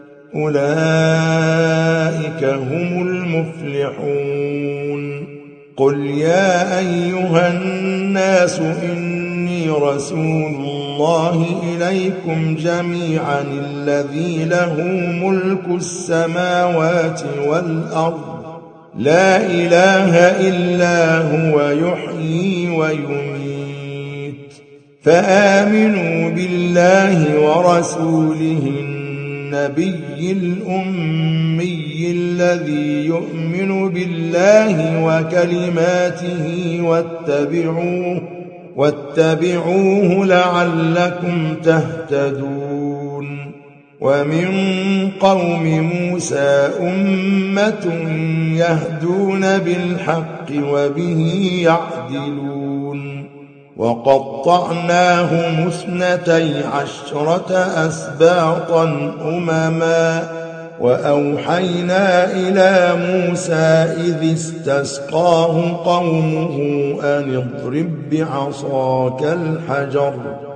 أولئك هم المفلحون قل يا أيها الناس إني رسول الله إليكم جميعا الذي له ملك السماوات والأرض لا إله إلا هو يحيي ويميت فآمنوا بالله ورسوله النبي الأمي الذي يؤمن بالله وكلماته واتبعوه واتبعوه لعلكم تهتدون ومن قوم موسى أمة يهدون بالحق وبه يعدلون وقطعناهم اثنتي عشرة أسباطا أمما وأوحينا إلى موسى إذ استسقاه قومه أن اضرب بعصاك الحجر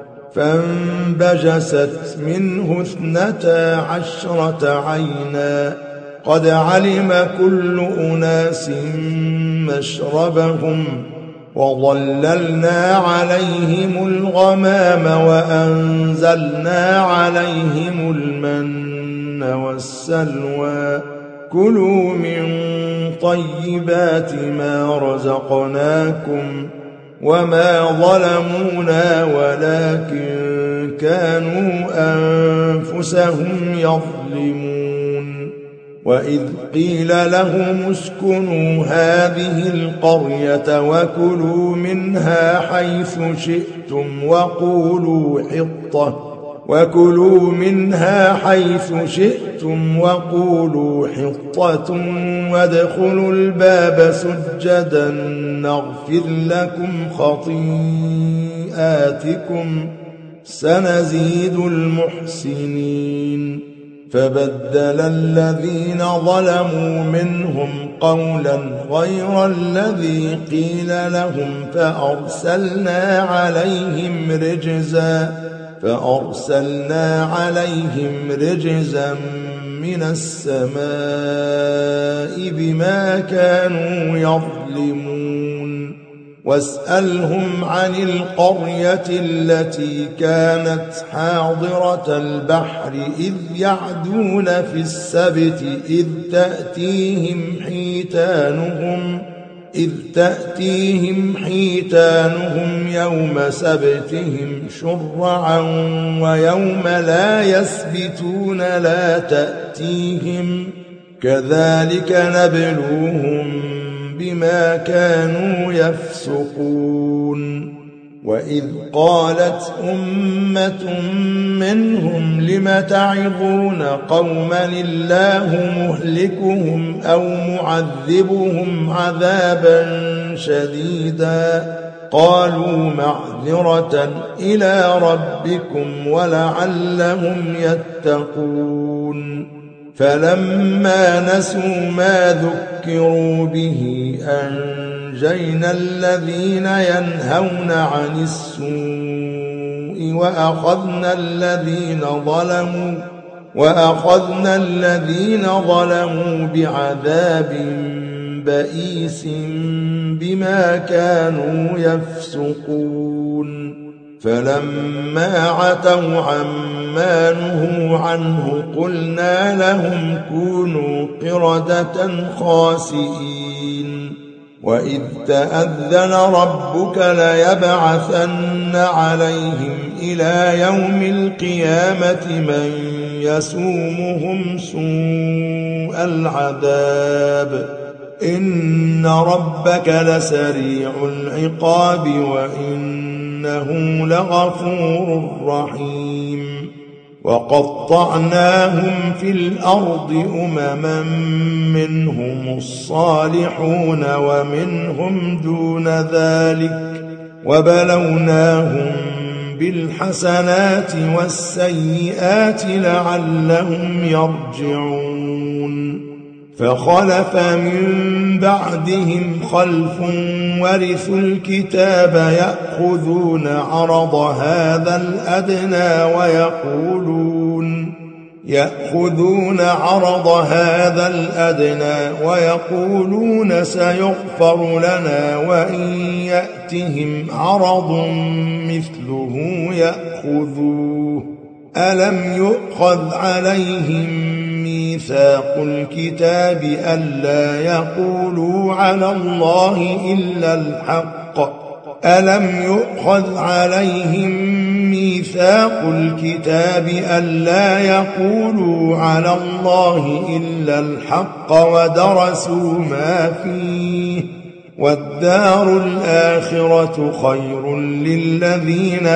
فانبجست منه اثنتا عشرة عينا قد علم كل أناس مشربهم وظللنا عليهم الغمام وأنزلنا عليهم المن والسلوى كلوا من طيبات ما رزقناكم وما ظلمونا ولكن كانوا أنفسهم يظلمون وإذ قيل لهم اسكنوا هذه القرية وكلوا منها حيث شئتم وقولوا حطة وكلوا منها حيث شئتم وقولوا حطة وادخلوا الباب سجدا نغفر لكم خطيئاتكم سنزيد المحسنين فبدل الذين ظلموا منهم قولا غير الذي قيل لهم فأرسلنا عليهم رجزا فأرسلنا عليهم رجزا من السماء بما كانوا يظلمون واسألهم عن القرية التي كانت حاضرة البحر إذ يعدون في السبت إذ تأتيهم حيتانهم إذ تأتيهم حيتانهم يوم سبتهم شرعا ويوم لا يسبتون لا تأتيهم كذلك نبلوهم بما كانوا يفسقون وإذ قالت أمة منهم لم تعظون قوما الله مهلكهم أو معذبهم عذابا شديدا قالوا معذرة إلى ربكم ولعلهم يتقون فلما نسوا ما ذكروا به أنجينا الذين ينهون عن السوء وأخذنا الذين ظلموا وأخذنا الذين ظلموا بعذاب بئيس بما كانوا يفسقون فلما عتوا عما نهوا عنه قلنا لهم كونوا قردة خاسئين وإذ تأذن ربك ليبعثن عليهم إلى يوم القيامة من يسومهم سوء العذاب إن ربك لسريع العقاب وإنه لغفور رحيم وقطعناهم في الأرض أمما منهم الصالحون ومنهم دون ذلك وبلوناهم بالحسنات والسيئات لعلهم يرجعون فخلف من بعدهم خلف ورثوا الكتاب يأخذون عرض هذا الأدنى ويقولون يأخذون عرض هذا الأدنى ويقولون سيغفر لنا وإن يأتهم عرض مثله يأخذوه ألم يؤخذ عليهم ميثاق الكتاب ألا يقولوا على الله إلا الحق ألم يؤخذ عليهم ميثاق الكتاب ألا يقولوا على الله إلا الحق ودرسوا ما فيه والدار الآخرة خير للذين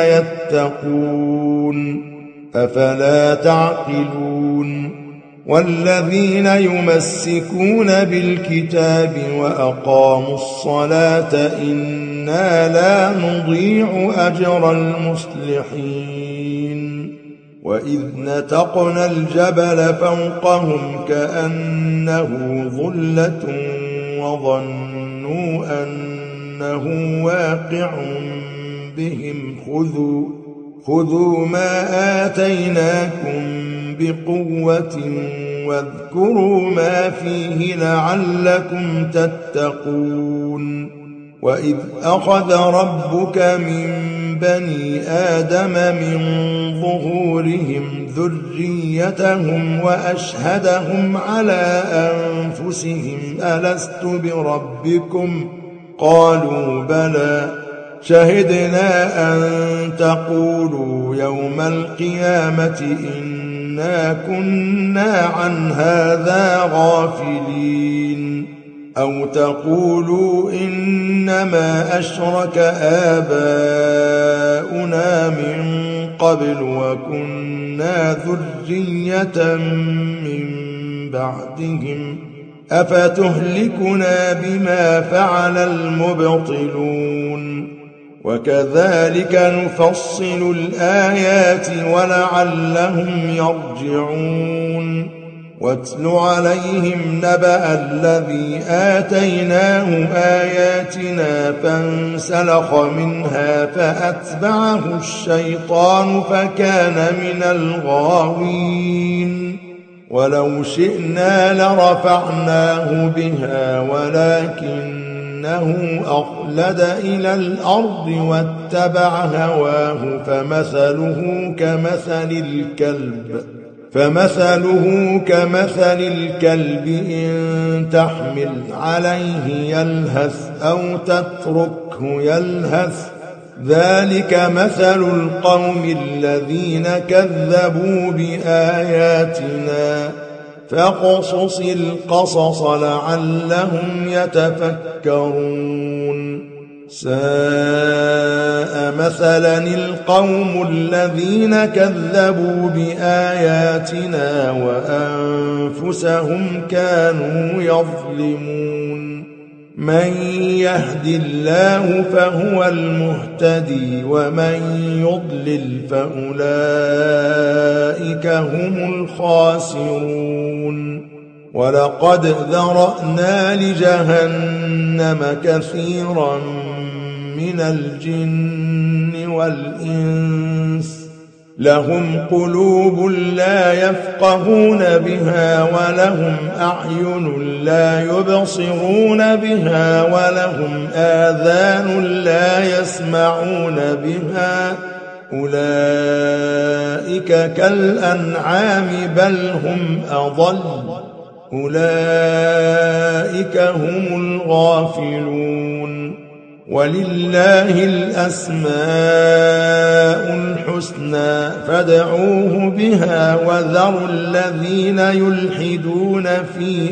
يتقون أفلا تعقلون والذين يمسكون بالكتاب وأقاموا الصلاة إنا لا نضيع أجر المصلحين وإذ نتقنا الجبل فوقهم كأنه ظلة وظنوا أنه واقع بهم خذوا خذوا ما آتيناكم بقوة واذكروا ما فيه لعلكم تتقون وإذ أخذ ربك من بني آدم من ظهورهم ذريتهم وأشهدهم على أنفسهم ألست بربكم قالوا بلى شهدنا أن تقولوا يوم القيامة إنا كنا عن هذا غافلين أو تقولوا إنما أشرك آباؤنا من قبل وكنا ذرية من بعدهم أفتهلكنا بما فعل المبطلون وكذلك نفصل الآيات ولعلهم يرجعون واتل عليهم نبأ الذي آتيناه آياتنا فانسلخ منها فأتبعه الشيطان فكان من الغاوين ولو شئنا لرفعناه بها ولكنه أخلد إلى الأرض واتبع هواه فمثله كمثل الكلب فمثله كمثل الكلب إن تحمل عليه يلهث أو تتركه يلهث ذلك مثل القوم الذين كذبوا بآياتنا فاقصص القصص لعلهم يتفكرون ساء مثلا القوم الذين كذبوا بآياتنا وأنفسهم كانوا يظلمون من يهد الله فهو المهتدي ومن يضلل فأولئك هم الخاسرون ولقد ذرأنا لجهنم كثيرا من الجن والإنس لهم قلوب لا يفقهون بها ولهم أعين لا يبصرون بها ولهم آذان لا يسمعون بها أولئك كالأنعام بل هم أضل أولئك هم الغافلون ولله الأسماء الحسنى فادعوه بها وذروا الذين يلحدون في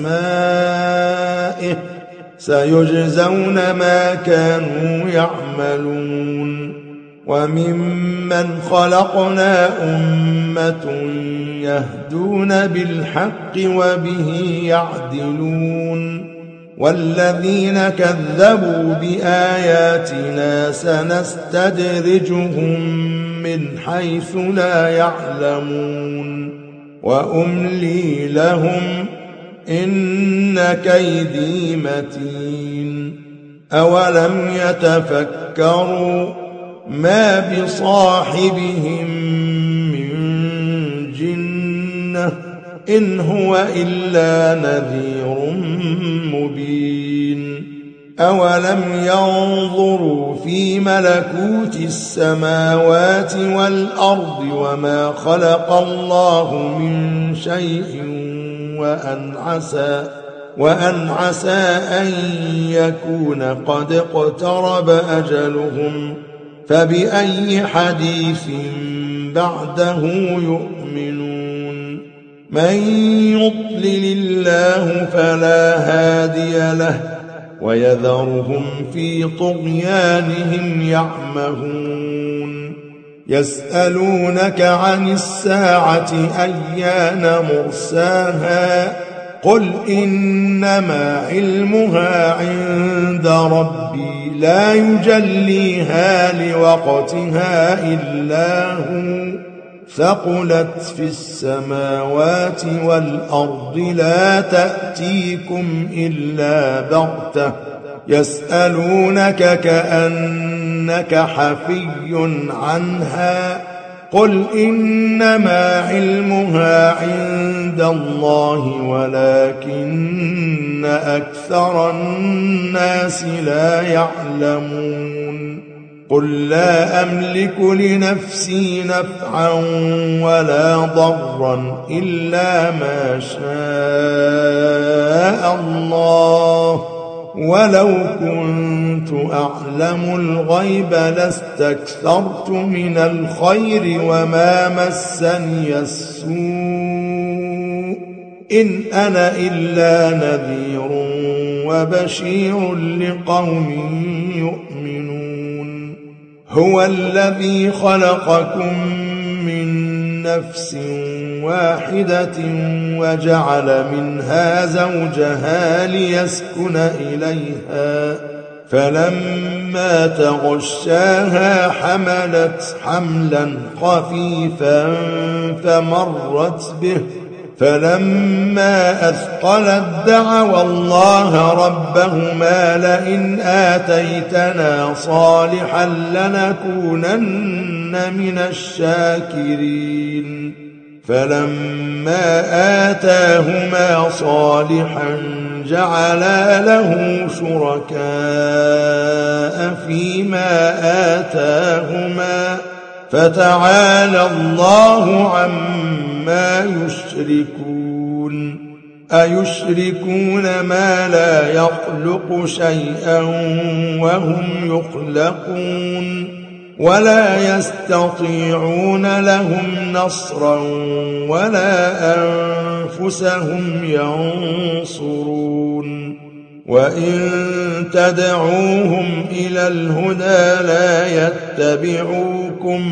أسمائه سيجزون ما كانوا يعملون وممن خلقنا أمة يهدون بالحق وبه يعدلون والذين كذبوا بآياتنا سنستدرجهم من حيث لا يعلمون وأملي لهم إن كيدي متين أولم يتفكروا ما بصاحبهم من جنة إن هو إلا نذير مبين أولم ينظروا في ملكوت السماوات والأرض وما خلق الله من شيء وأن عسى وأن عسى أن يكون قد اقترب أجلهم فبأي حديث بعده يؤمنون من يضلل الله فلا هادي له ويذرهم في طغيانهم يعمهون يسألونك عن الساعة أيان مرساها قل إنما علمها عند ربي لا يجليها لوقتها إلا هو ثقلت في السماوات والأرض لا تأتيكم إلا بغتة يسألونك كأنك حفي عنها قل إنما علمها عند الله ولكن أكثر الناس لا يعلمون قل لا أملك لنفسي نفعا ولا ضرا إلا ما شاء الله ولو كنت أعلم الغيب لاستكثرت من الخير وما مسني السوء إن أنا إلا نذير وبشير لقوم يؤمنون هو الذي خلقكم من نفس واحدة وجعل منها زوجها ليسكن إليها فلما تغشاها حملت حملا خفيفا فمرت به فلما أثقلت دعوا الله ربهما لئن آتيتنا صالحا لنكونن من الشاكرين فلما آتاهما صالحا جعلا له شركاء فيما آتاهما فتعالى الله عما يشركون أيشركون ما لا يخلق شيئا وهم يخلقون ولا يستطيعون لهم نصرا ولا أنفسهم ينصرون وإن تدعوهم إلى الهدى لا يتبعوكم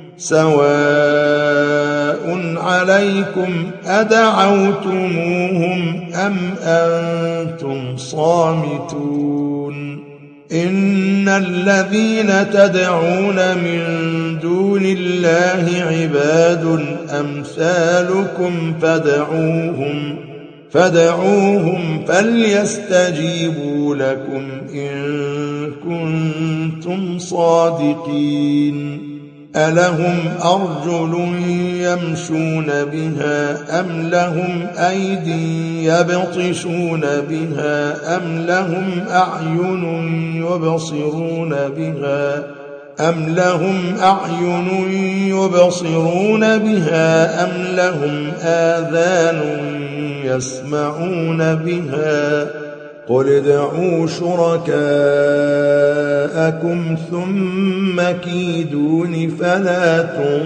سواء عليكم أدعوتموهم أم أنتم صامتون إن الذين تدعون من دون الله عباد أمثالكم فادعوهم فادعوهم فليستجيبوا لكم إن كنتم صادقين ألهم أرجل يمشون بها أم لهم أيدي يبطشون بها أم لهم أعين يبصرون بها أم لهم أعين يبصرون بها أم لهم آذان يسمعون بها قل ادعوا شركاءكم ثم كيدون فلا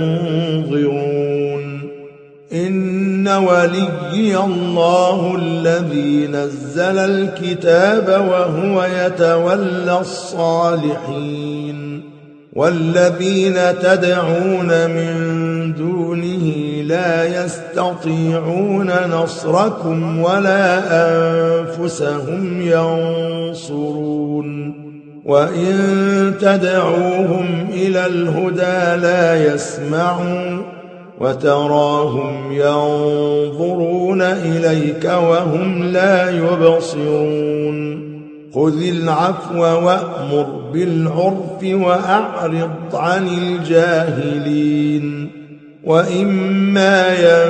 تنظرون إن وليي الله الذي نزل الكتاب وهو يتولى الصالحين والذين تدعون من دونه لا يستطيعون نصركم ولا أنفسهم ينصرون وإن تدعوهم إلى الهدى لا يسمعون وتراهم ينظرون إليك وهم لا يبصرون خذ العفو وأمر بالعرف وأعرض عن الجاهلين وإما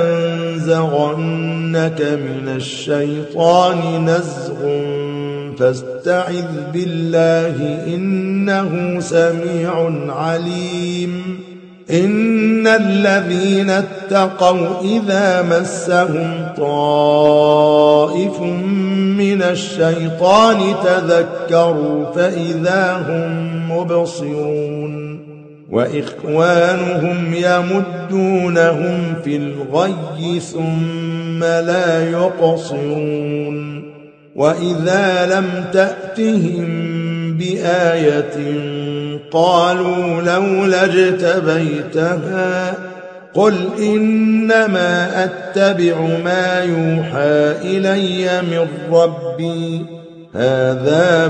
ينزغنك من الشيطان نزغ فاستعذ بالله إنه سميع عليم إن الذين اتقوا إذا مسهم طائف من الشيطان تذكروا فإذا هم مبصرون وإخوانهم يمدونهم في الغي ثم لا يقصرون وإذا لم تأتهم بآية قالوا لولا اجتبيتها قل إنما أتبع ما يوحى إلي من ربي هذا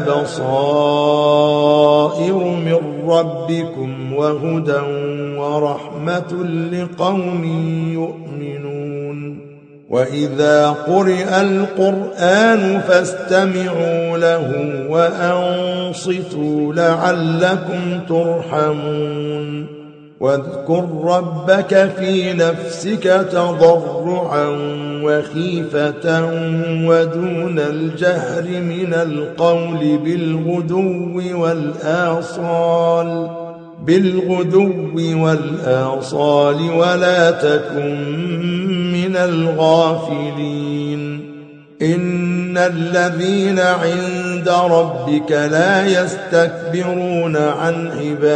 بصائر من ربكم وهدى ورحمة لقوم يؤمنون وإذا قرئ القرآن فاستمعوا له وأنصتوا لعلكم ترحمون واذكر ربك في نفسك تضرعا وخيفة ودون الجهر من القول بالغدو والآصال بالغدو والآصال ولا تكن من الغافلين إن الذين عند ربك لا يستكبرون عن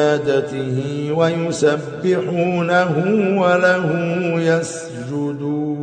عبادته ويسبحونه وله يسجدون